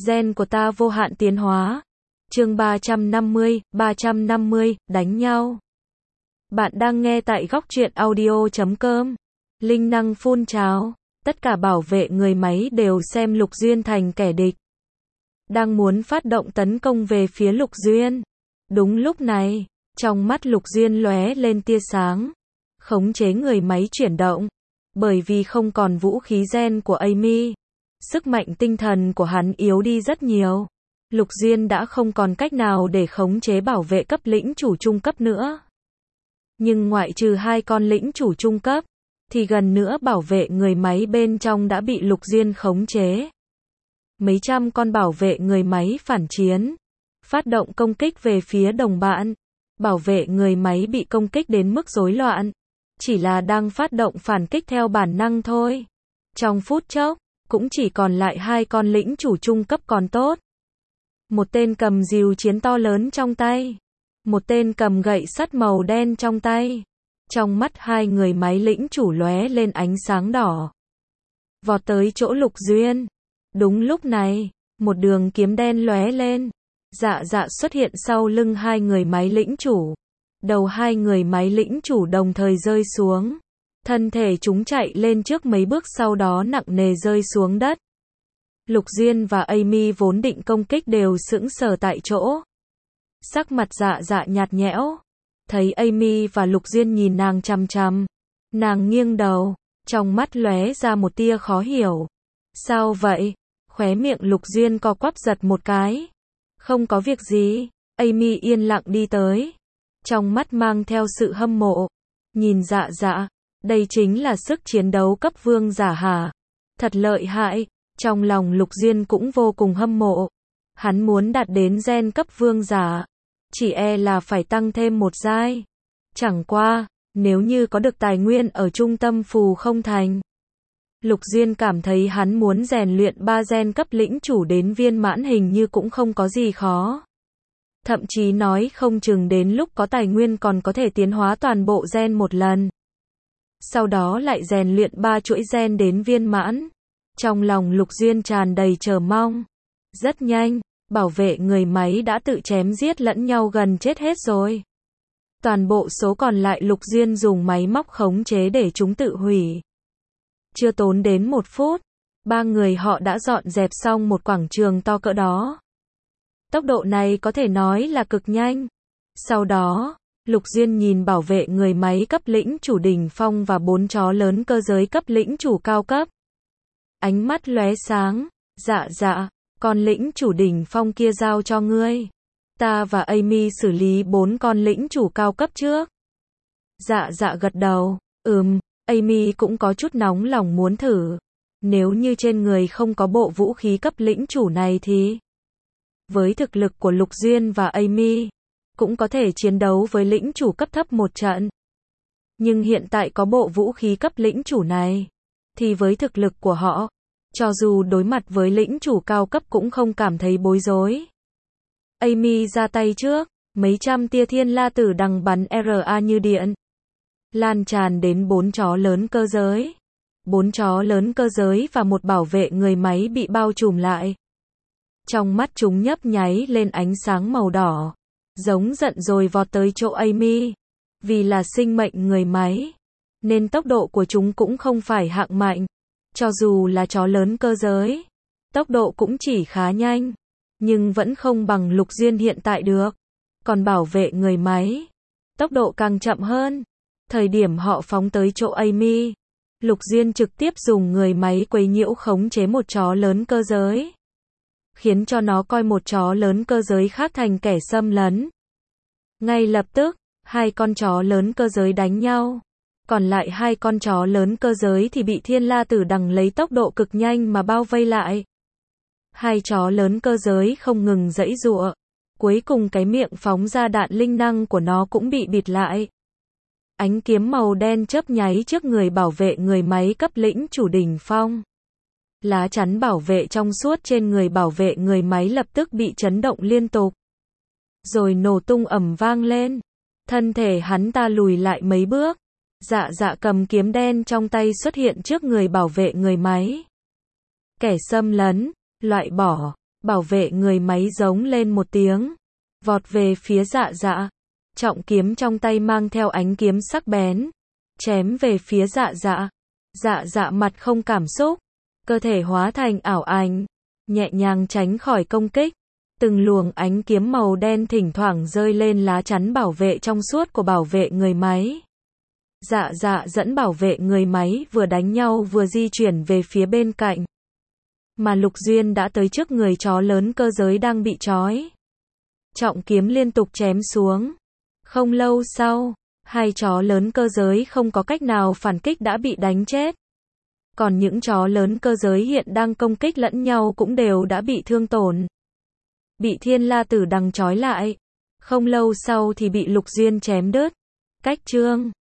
Gen của ta vô hạn tiến hóa. Chương 350, đánh nhau. Bạn đang nghe tại góc truyện audio.com. Linh năng phun trào. Tất cả bảo vệ người máy đều xem Lục Duyên thành kẻ địch. Đang muốn phát động tấn công về phía Lục Duyên. Đúng lúc này, trong mắt Lục Duyên lóe lên tia sáng. Khống chế người máy chuyển động. Bởi vì không còn vũ khí gen của Amy. Sức mạnh tinh thần của hắn yếu đi rất nhiều. Lục Duyên đã không còn cách nào để khống chế bảo vệ cấp lĩnh chủ trung cấp nữa. Nhưng ngoại trừ 2 con lĩnh chủ trung cấp, thì gần nữa bảo vệ người máy bên trong đã bị Lục Duyên khống chế. Mấy trăm con bảo vệ người máy phản chiến, phát động công kích về phía đồng bạn. Bảo vệ người máy bị công kích đến mức rối loạn, chỉ là đang phát động phản kích theo bản năng thôi. Trong phút chốc, cũng chỉ còn lại 2 con lĩnh chủ trung cấp còn tốt. Một tên cầm rìu chiến to lớn trong tay, một tên cầm gậy sắt màu đen trong tay. Trong mắt 2 người máy lĩnh chủ lóe lên ánh sáng đỏ. Vọt tới chỗ Lục Duyên. Đúng lúc này, một đường kiếm đen lóe lên. Dạ dạ xuất hiện sau lưng 2 người máy lĩnh chủ. Đầu 2 người máy lĩnh chủ đồng thời rơi xuống. Thân thể chúng chạy lên trước mấy bước sau đó nặng nề rơi xuống đất. Lục Duyên và Amy vốn định công kích đều sững sờ tại chỗ. Sắc mặt dạ dạ nhạt nhẽo. Thấy Amy và Lục Duyên nhìn nàng chằm chằm. Nàng nghiêng đầu, trong mắt lóe ra một tia khó hiểu. Sao vậy? Khóe miệng Lục Duyên co quắp giật một cái. Không có việc gì. Amy yên lặng đi tới. Trong mắt mang theo sự hâm mộ. Nhìn dạ dạ, đây chính là sức chiến đấu cấp vương giả hả? Thật lợi hại. Trong lòng Lục Duyên cũng vô cùng hâm mộ. Hắn muốn đạt đến gen cấp vương giả. Chỉ e là phải tăng thêm một giai. Chẳng qua, nếu như có được tài nguyên ở trung tâm phù không thành. Lục Duyên cảm thấy hắn muốn rèn luyện 3 gen cấp lĩnh chủ đến viên mãn hình như cũng không có gì khó. Thậm chí nói không chừng đến lúc có tài nguyên còn có thể tiến hóa toàn bộ gen một lần. Sau đó lại rèn luyện 3 chuỗi gen đến viên mãn. Trong lòng Lục Duyên tràn đầy chờ mong. Rất nhanh, bảo vệ người máy đã tự chém giết lẫn nhau gần chết hết rồi. Toàn bộ số còn lại Lục Duyên dùng máy móc khống chế để chúng tự hủy. Chưa tốn đến 1 phút, 3 người họ đã dọn dẹp xong một quảng trường to cỡ đó. Tốc độ này có thể nói là cực nhanh. Sau đó, Lục Duyên nhìn bảo vệ người máy cấp lĩnh chủ đỉnh phong và 4 chó lớn cơ giới cấp lĩnh chủ cao cấp. Ánh mắt lóe sáng. Dạ dạ, con lĩnh chủ đỉnh phong kia giao cho ngươi. Ta và Amy xử lý 4 con lĩnh chủ cao cấp trước. Dạ dạ gật đầu. Amy cũng có chút nóng lòng muốn thử. Nếu như trên người không có bộ vũ khí cấp lĩnh chủ này thì với thực lực của Lục Duyên và Amy cũng có thể chiến đấu với lĩnh chủ cấp thấp một trận. Nhưng hiện tại có bộ vũ khí cấp lĩnh chủ này thì với thực lực của họ, cho dù đối mặt với lĩnh chủ cao cấp cũng không cảm thấy bối rối. Amy ra tay trước, mấy trăm tia thiên la tử đằng bắn RA như điện, lan tràn đến 4 chó lớn cơ giới. 4 chó lớn cơ giới và một bảo vệ người máy bị bao trùm lại. Trong mắt chúng nhấp nháy lên ánh sáng màu đỏ, giống giận rồi vọt tới chỗ Amy. Vì là sinh mệnh người máy, nên tốc độ của chúng cũng không phải hạng mạnh. Cho dù là chó lớn cơ giới, tốc độ cũng chỉ khá nhanh, nhưng vẫn không bằng Lục Duyên hiện tại được. Còn bảo vệ người máy, tốc độ càng chậm hơn. Thời điểm họ phóng tới chỗ Amy, Lục Duyên trực tiếp dùng người máy quấy nhiễu khống chế một chó lớn cơ giới, khiến cho nó coi một chó lớn cơ giới khác thành kẻ xâm lấn. Ngay lập tức, 2 con chó lớn cơ giới đánh nhau. Còn lại 2 con chó lớn cơ giới thì bị thiên la tử đằng lấy tốc độ cực nhanh mà bao vây lại. 2 chó lớn cơ giới không ngừng giãy giụa. Cuối cùng cái miệng phóng ra đạn linh năng của nó cũng bị bịt lại. Ánh kiếm màu đen chớp nháy trước người bảo vệ người máy cấp lĩnh chủ đỉnh phong. Lá chắn bảo vệ trong suốt trên người bảo vệ người máy lập tức bị chấn động liên tục. Rồi nổ tung ầm vang lên. Thân thể hắn ta lùi lại mấy bước. Dạ dạ cầm kiếm đen trong tay xuất hiện trước người bảo vệ người máy. Kẻ xâm lấn, loại bỏ. Bảo vệ người máy giống lên một tiếng, vọt về phía Dạ Dạ. Trọng kiếm trong tay mang theo ánh kiếm sắc bén, chém về phía Dạ Dạ. Dạ Dạ mặt không cảm xúc, cơ thể hóa thành ảo ảnh, nhẹ nhàng tránh khỏi công kích. Từng luồng ánh kiếm màu đen thỉnh thoảng rơi lên lá chắn bảo vệ trong suốt của bảo vệ người máy. Dạ Dạ dẫn bảo vệ người máy vừa đánh nhau vừa di chuyển về phía bên cạnh. Mà Lục Duyên đã tới trước người chó lớn cơ giới đang bị trói. Trọng kiếm liên tục chém xuống. Không lâu sau, hai chó lớn cơ giới không có cách nào phản kích đã bị đánh chết. Còn những chó lớn cơ giới hiện đang công kích lẫn nhau cũng đều đã bị thương tổn. Bị Thiên La Tử Đằng trói lại. Không lâu sau thì bị Lục Duyên chém đứt. Cách chương